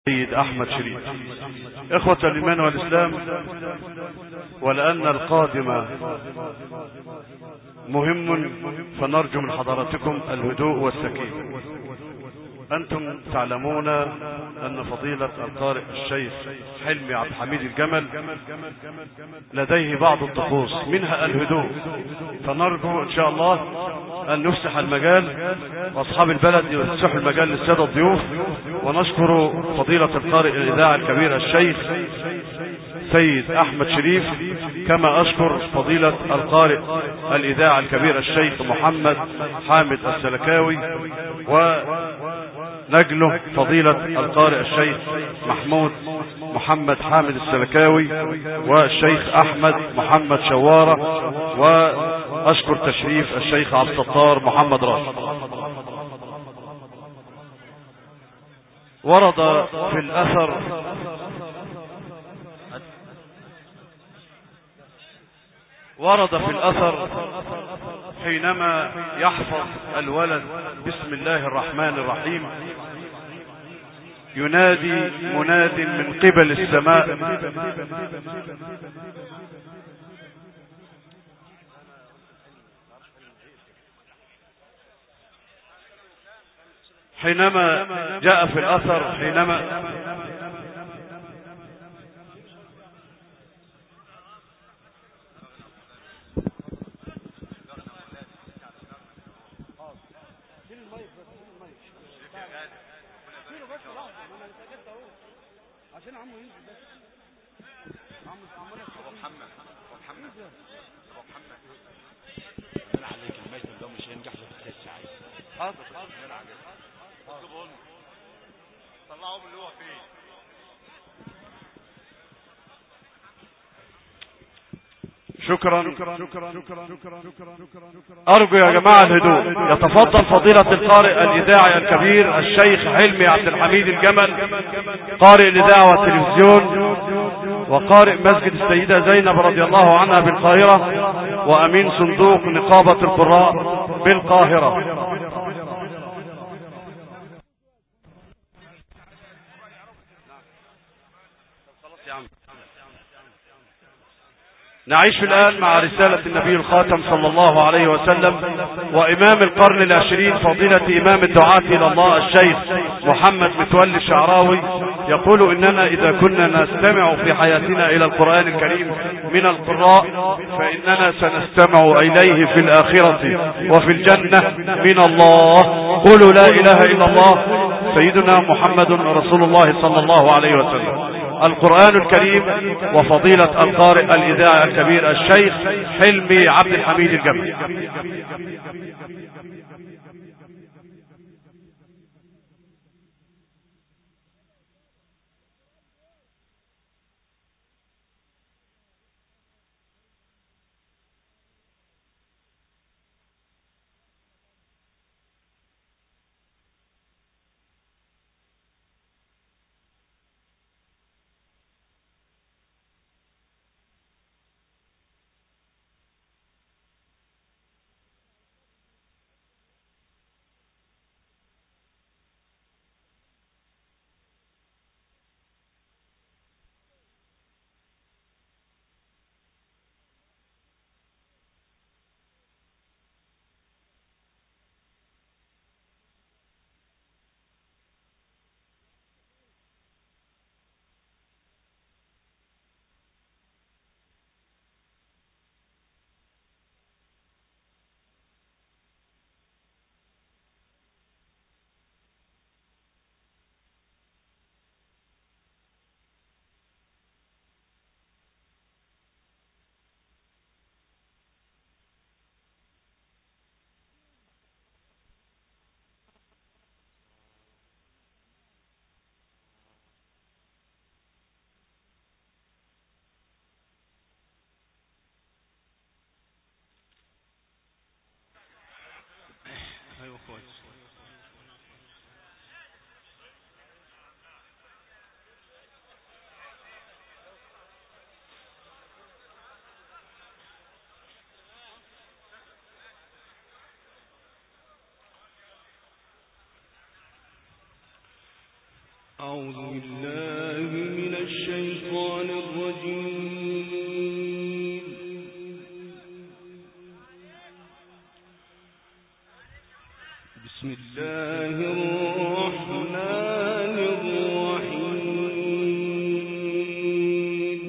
سيد أحمد شريف. إخوة الإيمان والإسلام، ولأن القادم مهم فنرجو من حضراتكم الهدوء والسكينة. أنتم تعلمون أن فضيلة القارئ الشيخ حلمي عبد الحميد الجمل لديه بعض الطقوس منها الهدوء، فنرجو إن شاء الله أن نفسح المجال وأصحاب البلد يفسحوا المجال للسادة الضيوف. ونشكر فضيلة القارئ الإذاعي الكبير الشيخ سيد أحمد شريف، كما أشكر فضيلة القارئ الإذاعي الكبير الشيخ محمد حامد السلكاوي، ونجله فضيلة القارئ الشيخ محمود محمد حامد السلكاوي والشيخ أحمد محمد شوارة، وأشكر تشريف الشيخ عبد الستار محمد راشد. ورد في الأثر حينما يحفظ الولد بسم الله الرحمن الرحيم ينادي مناد من قبل السماء: حينما جاء في الأثر شكرا. أرجو يا جماعة الهدوء. يتفضل فضيلة القارئ الإذاعي الكبير الشيخ حلمي عبد الحميد الجمل، قارئ الإذاعة والتلفزيون وقارئ مسجد السيدة زينب رضي الله عنها بالقاهرة وأمين صندوق نقابة القراء بالقاهرة. نعيش الآن مع رسالة النبي الخاتم صلى الله عليه وسلم وإمام القرن العشرين فضيلة إمام الدعاة إلى الله الشيخ محمد متولي الشعراوي، يقول: إننا إذا كنا نستمع في حياتنا إلى القرآن الكريم من القراء فإننا سنستمع إليه في الآخرة وفي الجنة من الله. قولوا لا إله إلا الله سيدنا محمد رسول الله صلى الله عليه وسلم. القرآن الكريم وفضيلة القارئ الإذاعي الكبير الشيخ حلمي عبد الحميد الجمل. أعوذ بالله من الشيطان الرجيم. بسم الله الرحمن الرحيم.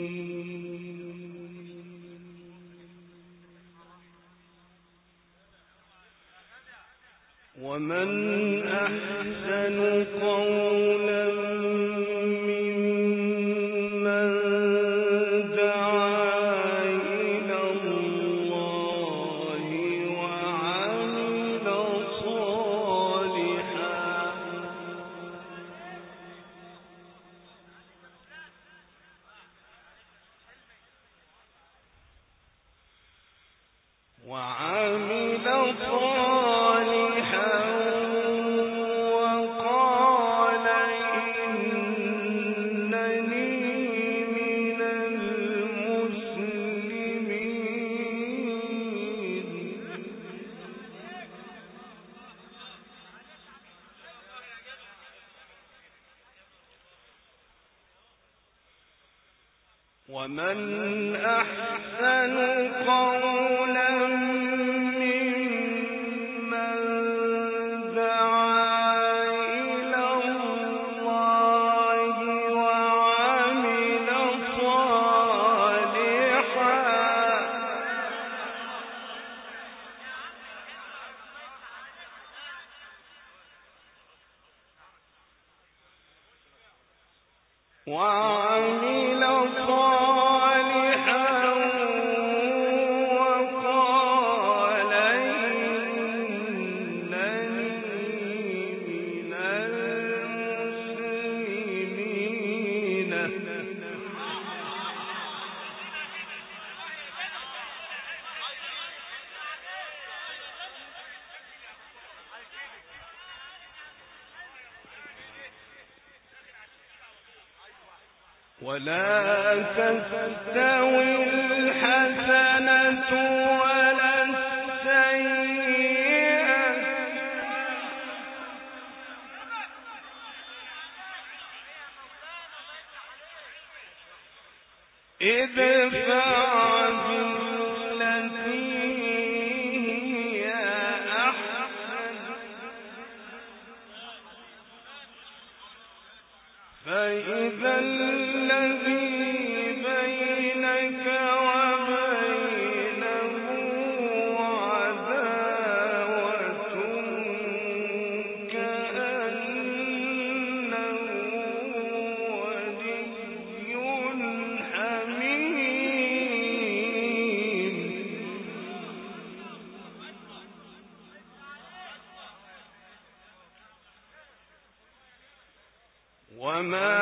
ومن أحسن قولا ممن دعا إلى الله وعمل صالحا وقال إنني من المسلمين. ومن أحسن قولا ممن دعا إلى الله وعمل صالحا وقال إنني من المسلمين. ولا تستوي الحسنة ولا السيئة ادفع بالتي هي أحسن فإذا الذي بينك وبينه عداوة كأنه ولي حميم. وما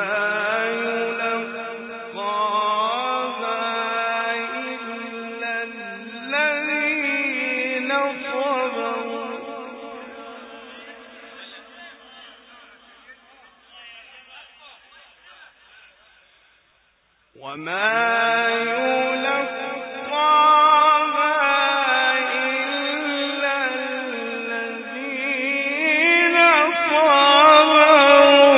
يلقاها إلا الذين صبروا وما يلقاها إلا الذين صبروا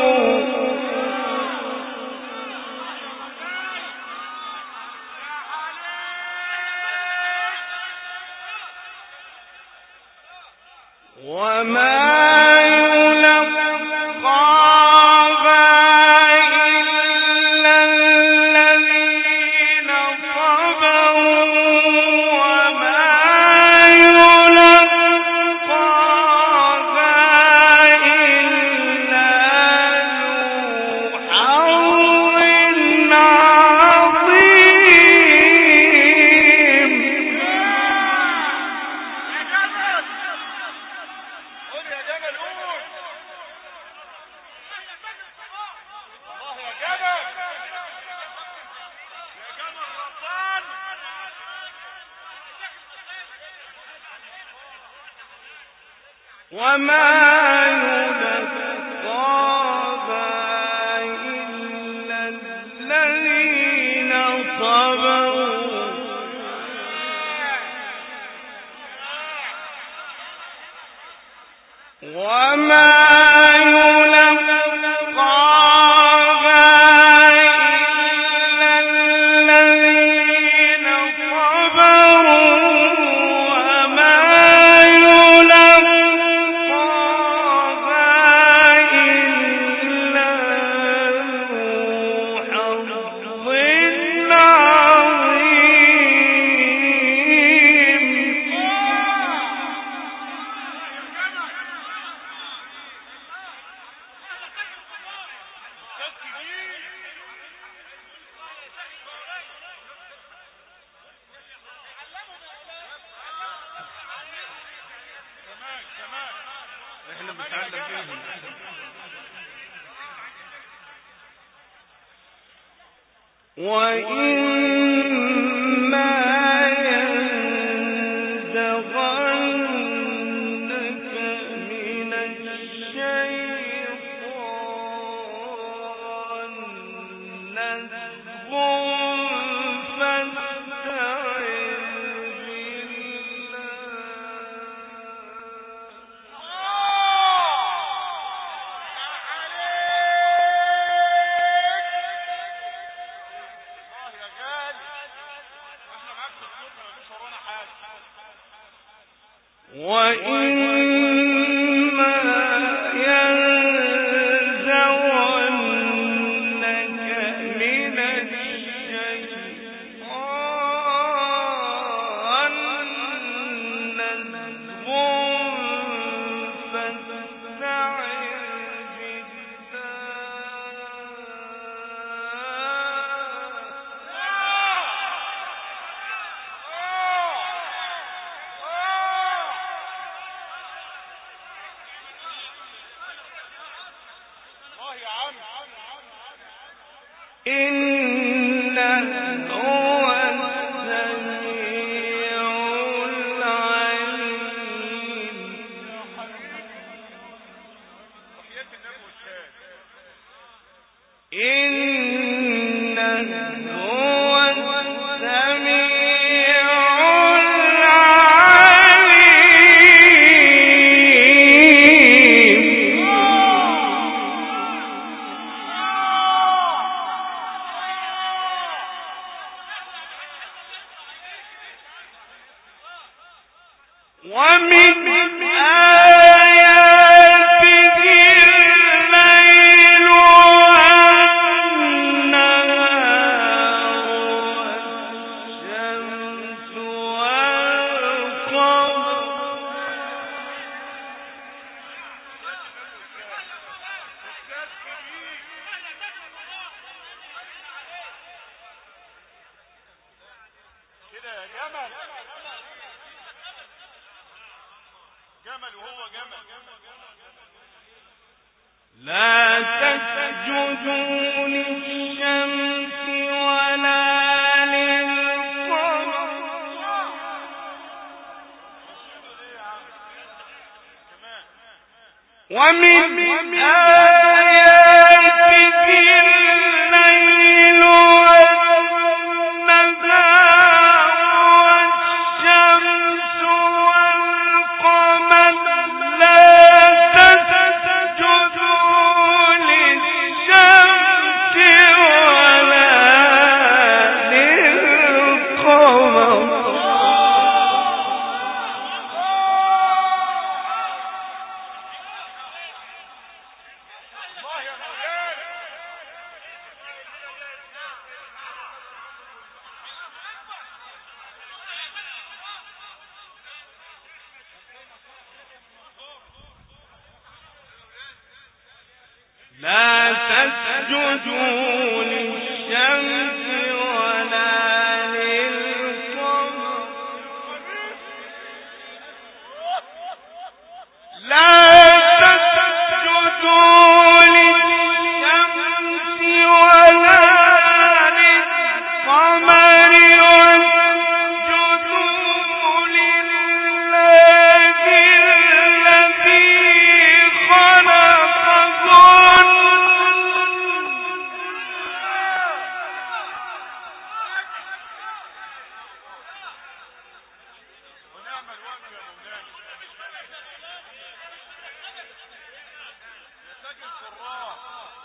وما يلقاها إلا الذين صبروا وما يلقاها إلا ذو حظ عظيم. وما يلقاها إلا الذين صبروا وما يلقاها احنا بنتعلم منهم. وإما ينزغنك من الشيطان نزغ وإما ينزغنك من الشيطان نزغ فاستعذ إنه هو السميع العليم. إنه هو السميع العليم. ومن آياته الليل والنهار والشمس والقمر. كده يا جمل جمل وهو جمل. لا تسجدوا للشمس ولا للقمر ومن آياته الليل والنهار والشمس والقمر. لا تسجدوا للشمس ولا للقمر. لا تسجدوا للشمس ولا للقمر. لا تسجدوا للشمس ولا للقمر واسجدوا لله الذي خلقهن. ونعم الوقت يا مولانا يا ساكن الراس.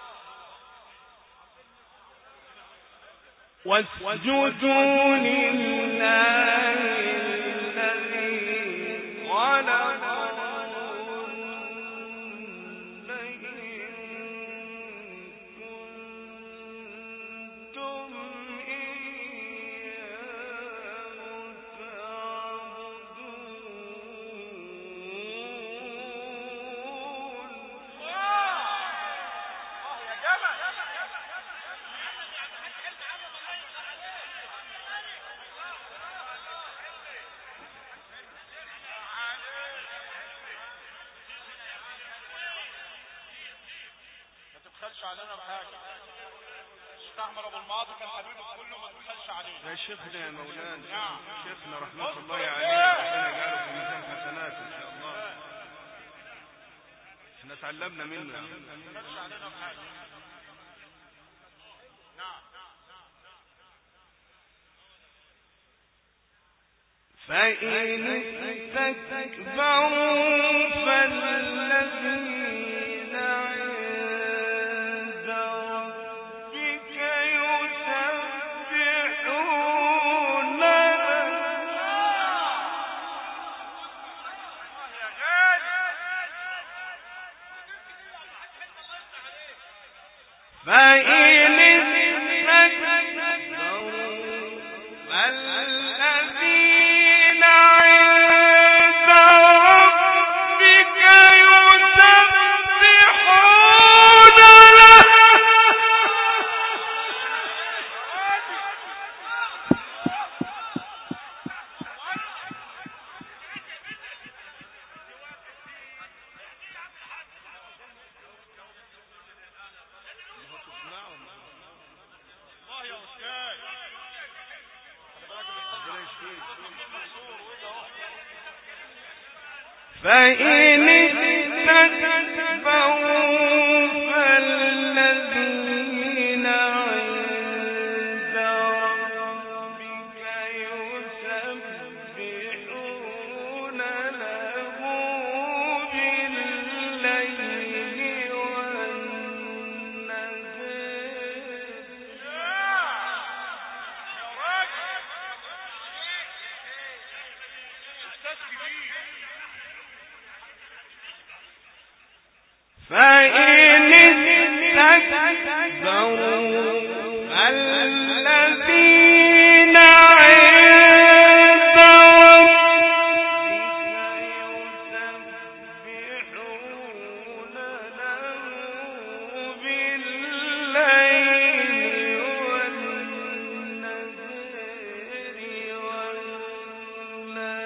واسجدوا لله الذي خلقهن إن كنتم إياه تعبدون. يا جمل تبخلش علينا بحاجة. الشيخ احمد ابو المعاطي كان حبيبه كله ما تبخلش علينا. يا شيخنا يا مولانا. نعم. شيخنا رحمة الله عليه ربنا يجعله في ميزان حسنات ان شاء الله. احنا تعلمنا منه. ما تبخلش علينا بحاجة. نعم. فإن استكبروا فالذين عند ربك يسبحون فإن استكبروا فالذين عند ربك يسبحون له الله يا استاذ. فإن استكبروا فالذين عند ربك يسبحون له بالليل فإن استكبروا الذين عند ربك يسبحون له بالليل والنهار ولا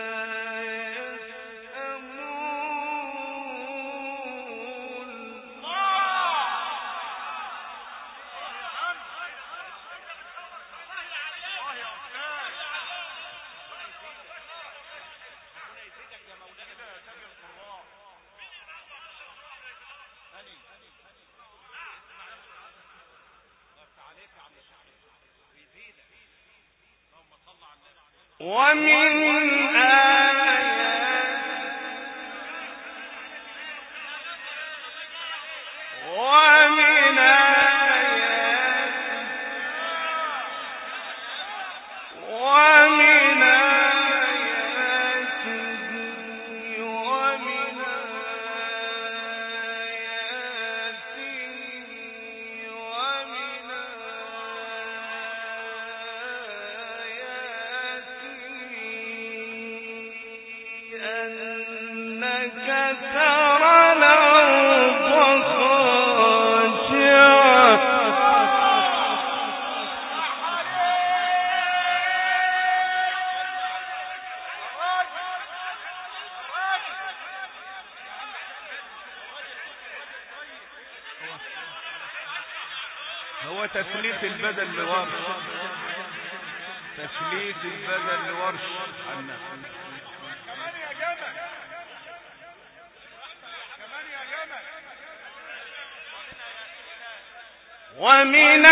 ومن أنك ترى الأرض خاشعة هو تسليت البدل لورش. تسليت البدل لورش عنا. كمان يا جمل. كمان يا جمل. ومن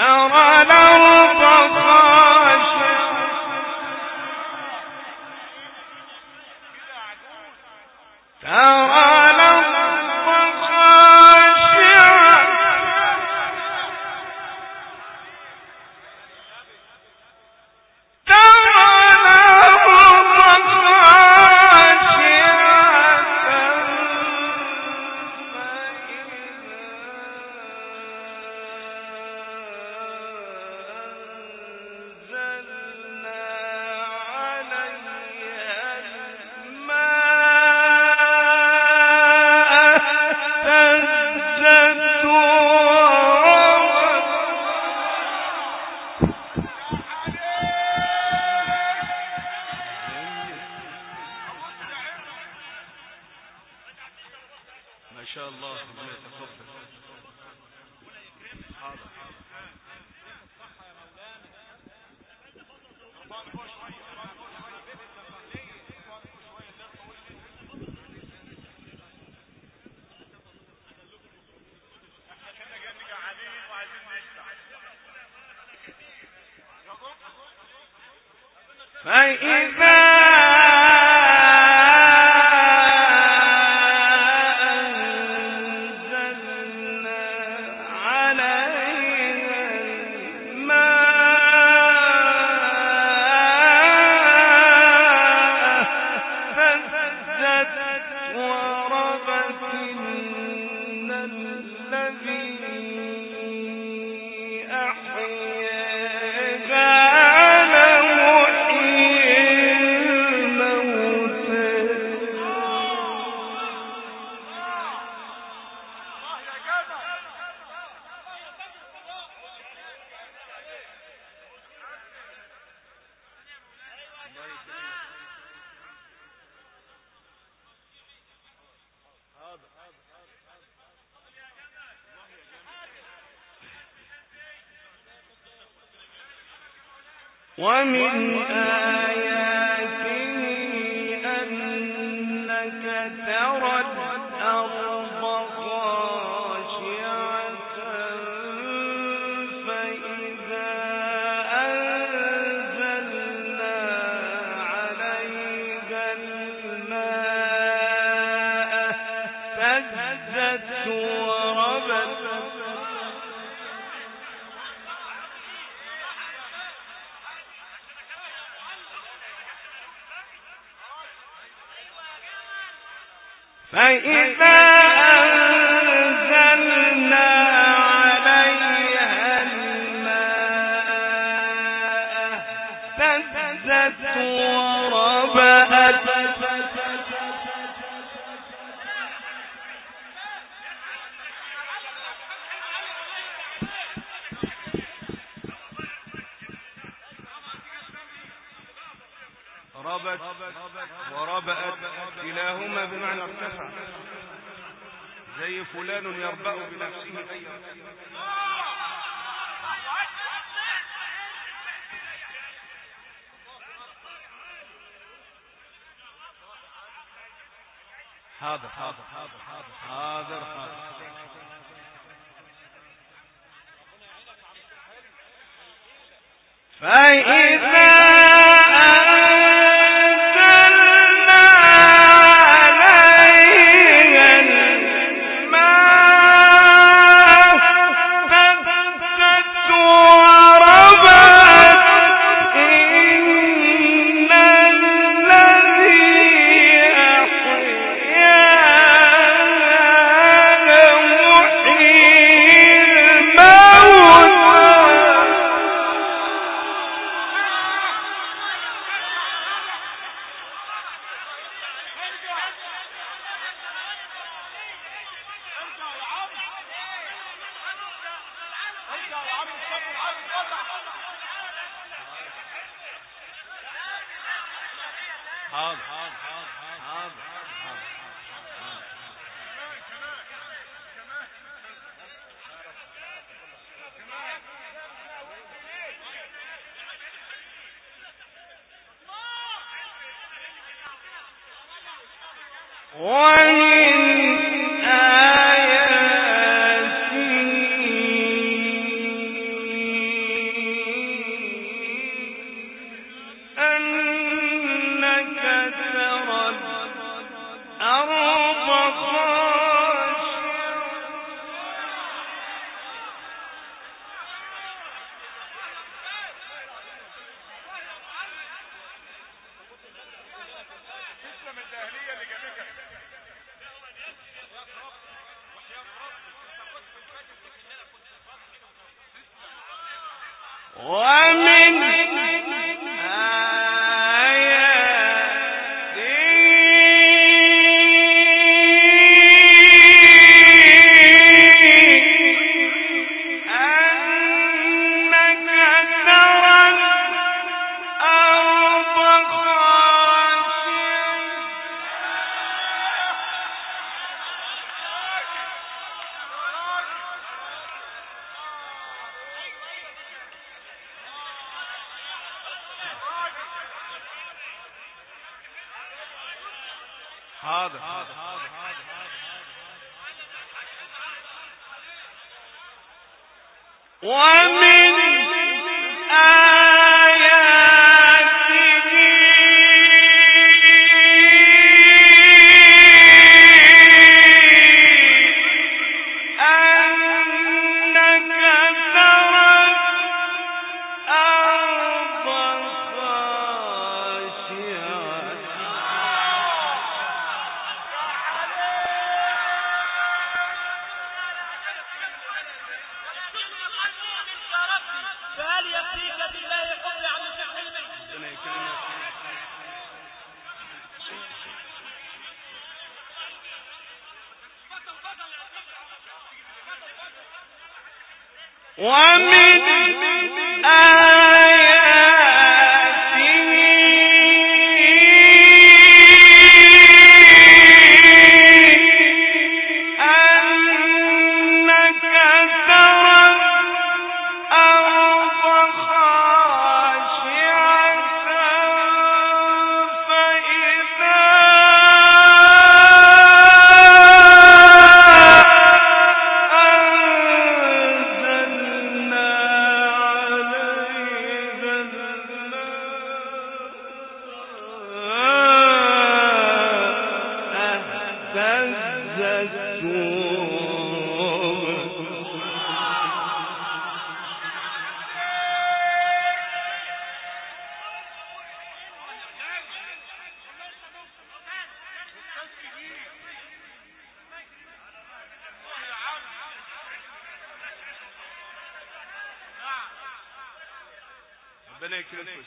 ومن آياته أنك ترى الأرض خاشعة فإذا أنزلنا عليها الماء اهتزت وربت فإذا أنزلنا عليها الماء اهتزت وربت ربت وربأت كلاهما بمعنى ارتفع، زي فلان يربأ بنفسه أي حاضر حاضر حاضر حاضر حاضر فإذا ومن آياته حاضر. ومن ربنا يكرمك.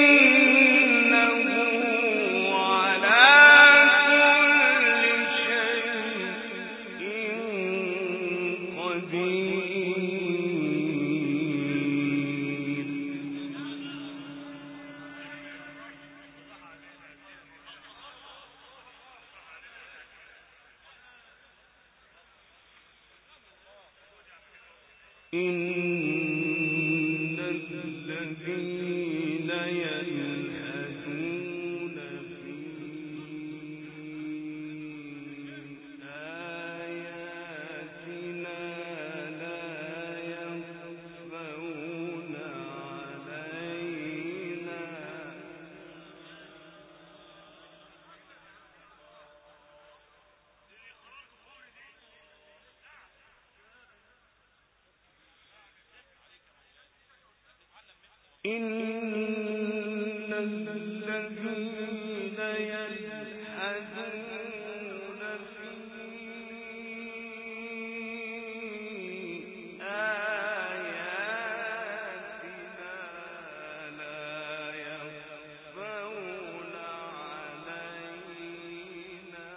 إنه على كل شيء إن الذين يلحدون في آياتنا لا يخفون علينا إن الذين يلحدون في آياتنا لا يخفون علينا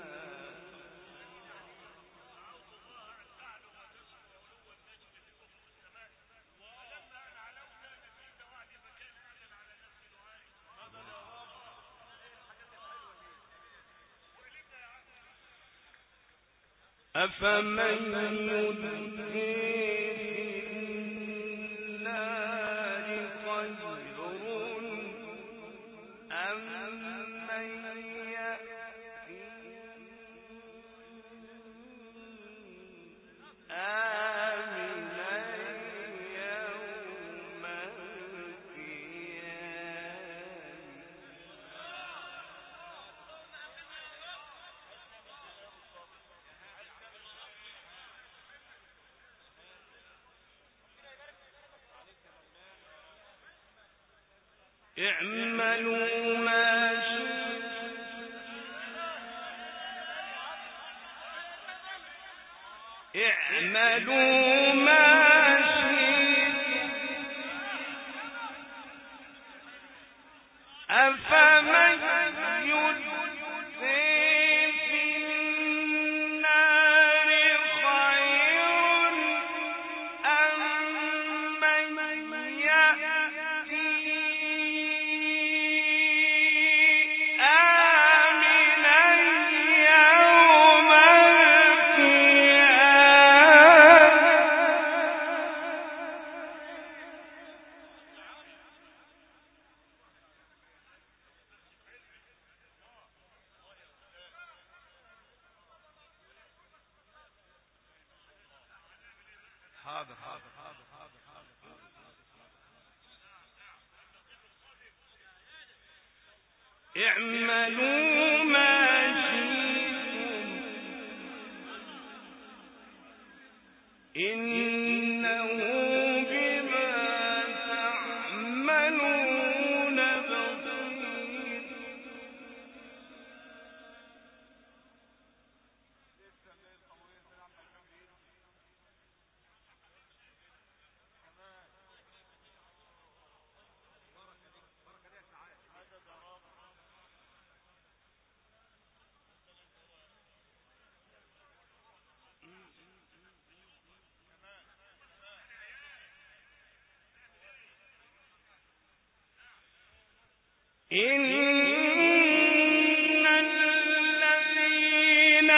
أفمن يلقي في النار خير أم من يأتي آمنا يوم القيامة اعملوا ما شئتم اعملوا ما شئتم أفمن يلقي في النار خير أم من يأتي آمنا يوم حاضر حاضر حاضر حاضر حاضر اعملوا ما شئتم إنه بما تعملون بصير إن الذين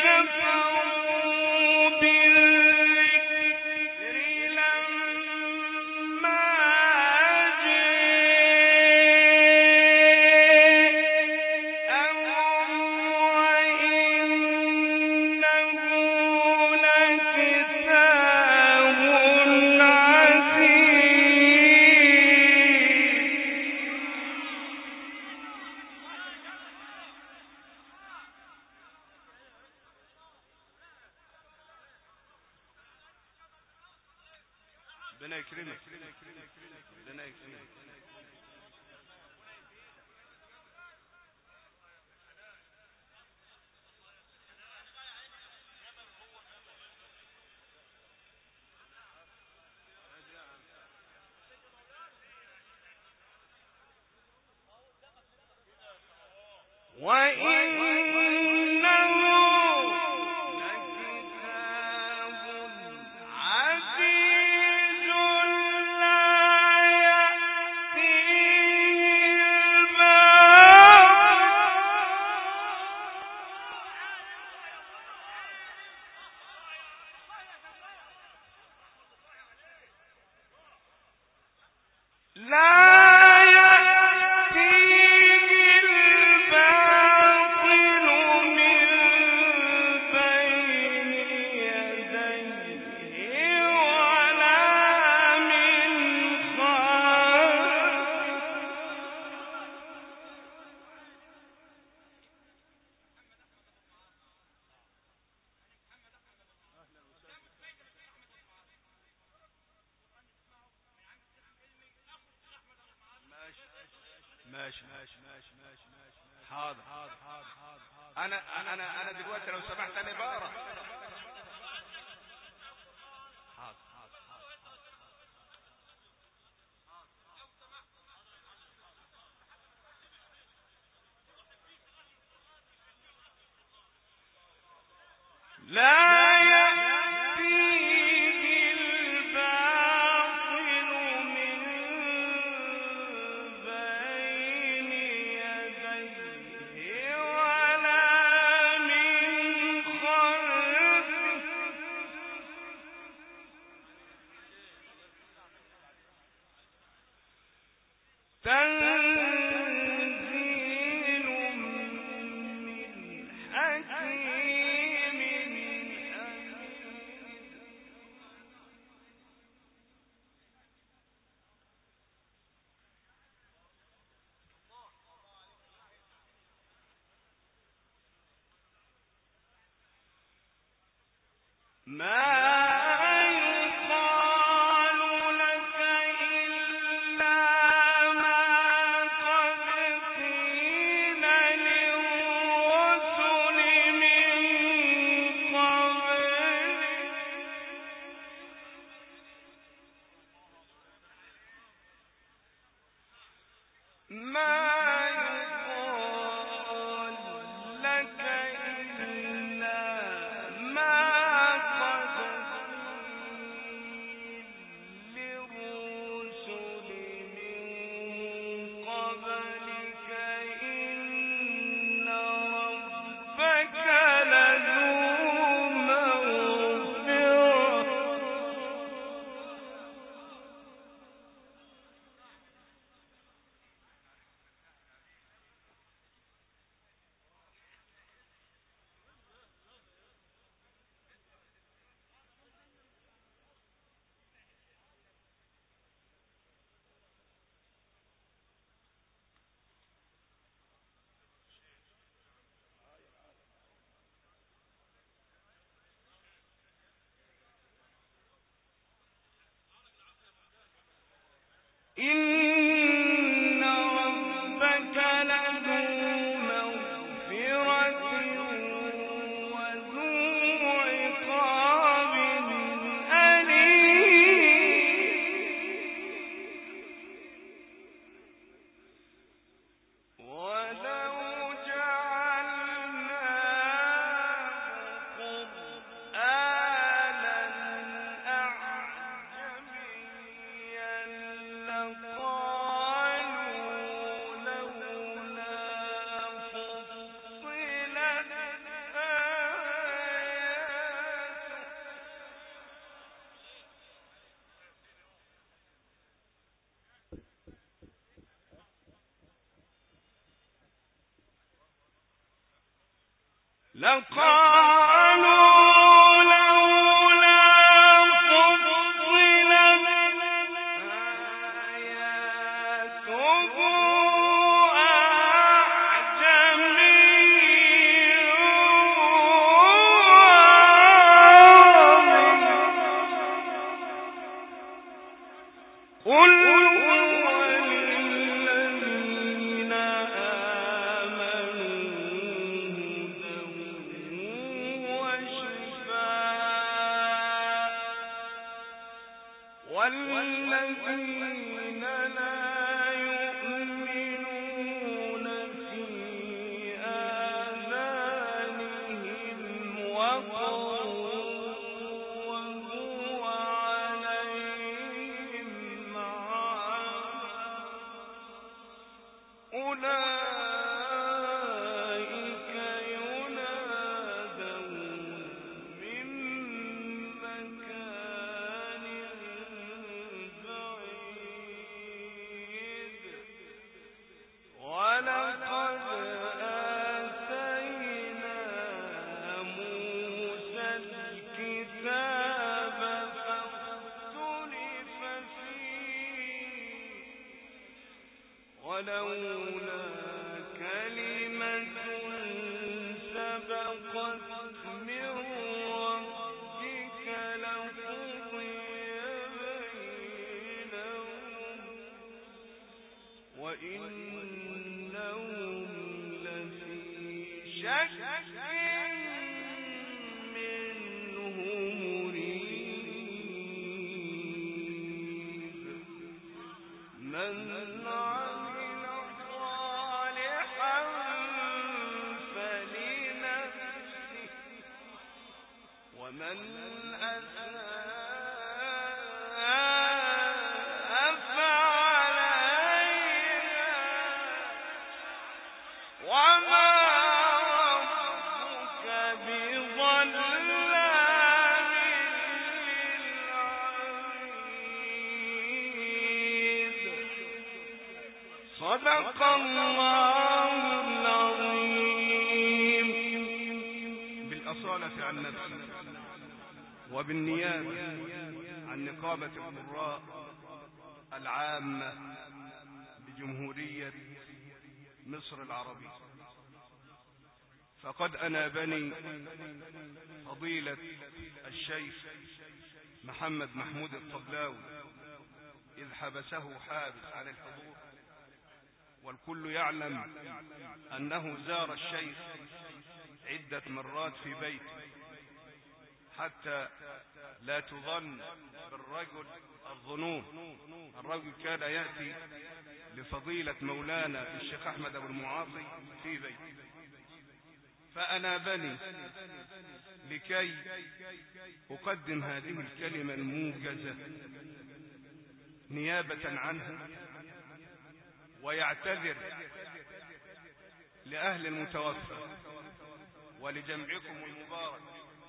كفروا بالذكر لما جاءهم وإنه لكتاب ربنا يكرمك ربنا يكرمك وإنه لكتاب عزيز لا يأتيه الباطل ماشي حاضر. انا دلوقتي لو سمحت انا بقرا. حاضر. لا يأتيه الباطل من بين يديه ولا من خلفه تنزيل من حكيم ما يقال لك إلا ما قد قيل للرسل من قبلك ما يقال لك إلا ما قد قيل للرسل من قبلك إن ربك لذو مغفرة إن ربك لذو مغفرة وذو عقاب أليم ولو جعلناه قرآنا أعجميا لقالوا لولا فصلت آياته لقالوا لولا فصلت آياته أعجمي قل هو للذين آمنوا هدى وشفاء والذين لا يؤمنون في آذانهم وقر وهو عليهم عامى أولئك ينادون من مكان بعيد ولقد آتينا موسى الكتاب فاختلف فيه ولولا كلمة سبقت من ربك لقضي بينهم وإنهم منه مريب من عمل صالحا فلنفسه ومن أساء فعليها وما ربك بظلام للعبيد صدق الله العظيم. بالأصالة عن نفسي وبالنيابة عن نقابة القراء العامة بجمهورية مصر العربية، فقد أنابني فضيلة الشيخ محمد محمود الطبلاوي إذ حبسه حابس عن الحضور، والكل يعلم أنه زار الشيخ عدة مرات في بيته حتى لا تظن بالرجل الظنون. الرجل كان يأتي لفضيلة مولانا الشيخ أحمد أبو المعاطي في بيته، فأنابني لكي أقدم هذه الكلمة الموجزة نيابة عنه، ويعتذر لأهل المتوفى ولجمعكم المبارك،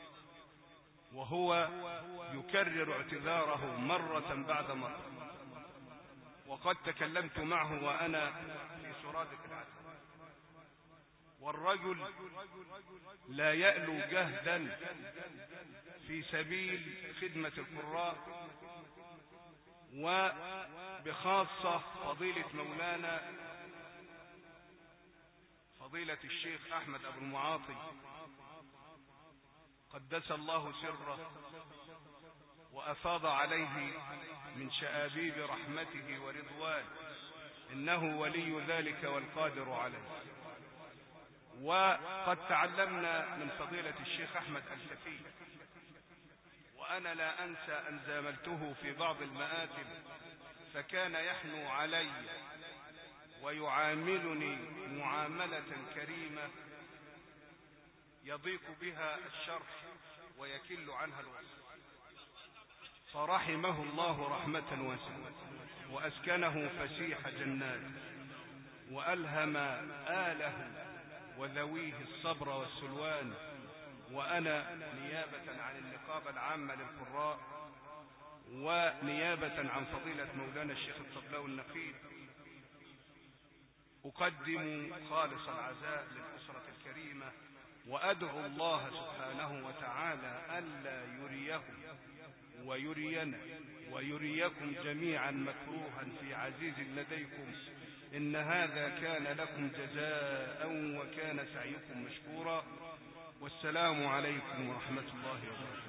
وهو يكرر اعتذاره مرة بعد مرة، وقد تكلمت معه وأنا في سرادة العزم. والرجل لا يألو جهدا في سبيل خدمة القراء، وبخاصة فضيلة مولانا فضيلة الشيخ أحمد أبو المعاطي قدس الله سره وأفاض عليه من شآبيب رحمته ورضوانه، إنه ولي ذلك والقادر عليه. وقد تعلمنا من فضيلة الشيخ أحمد الكثير، وأنا لا أنسى أن زاملته في بعض المآتم فكان يحنو علي ويعاملني معاملة كريمة يضيق بها الشرح ويكل عنها الوصف، فرحمه الله رحمة واسعة وأسكنه فسيح جنات، وألهم آله وذويه الصبر والسلوان. وأنا نيابة عن النقابة العامة للقراء ونيابة عن فضيلة مولانا الشيخ الطبلاوي النقيب أقدم خالص العزاء للأسرة الكريمة، وأدعو الله سبحانه وتعالى ألا يريهم ويرينا ويريكم جميعا مكروها في عزيز لديكم، إن هذا كان لكم جزاء وكان سعيكم مشكورا. والسلام عليكم ورحمة الله وبركاته.